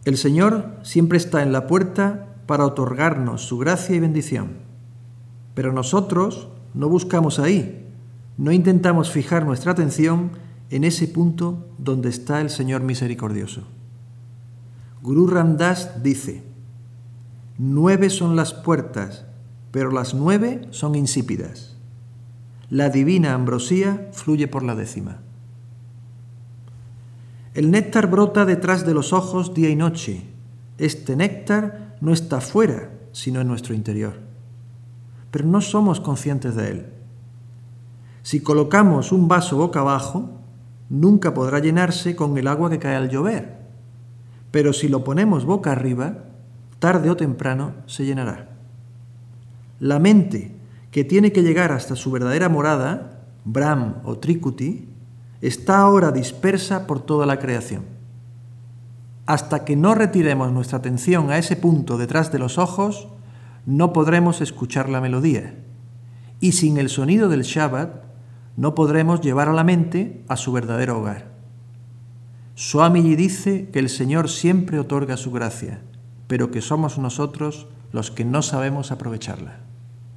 El Señor siempre está en la puerta para otorgarnos su gracia y bendición. Pero nosotros no buscamos ahí, no intentamos fijar nuestra atención en ese punto donde está el Señor misericordioso. Guru Ram Das dice: 9 son las puertas, pero las 9 son insípidas. La divina ambrosía fluye por la 10ª. El néctar brota detrás de los ojos día y noche. Este néctar no está fuera, sino en nuestro interior. Pero no somos conscientes de él. Si colocamos un vaso boca abajo, nunca podrá llenarse con el agua que cae al llover. Pero si lo ponemos boca arriba, tarde o temprano se llenará. La mente, que tiene que llegar hasta su verdadera morada, Brahm o Trikuti, está ahora dispersa por toda la creación. Hasta que no retiremos nuestra atención a ese punto detrás de los ojos, no podremos escuchar la melodía. Y sin el sonido del Shabbat, no podremos llevar a la mente a su verdadero hogar. Swamiji dice que el Señor siempre otorga su gracia, pero que somos nosotros los que no sabemos aprovecharla.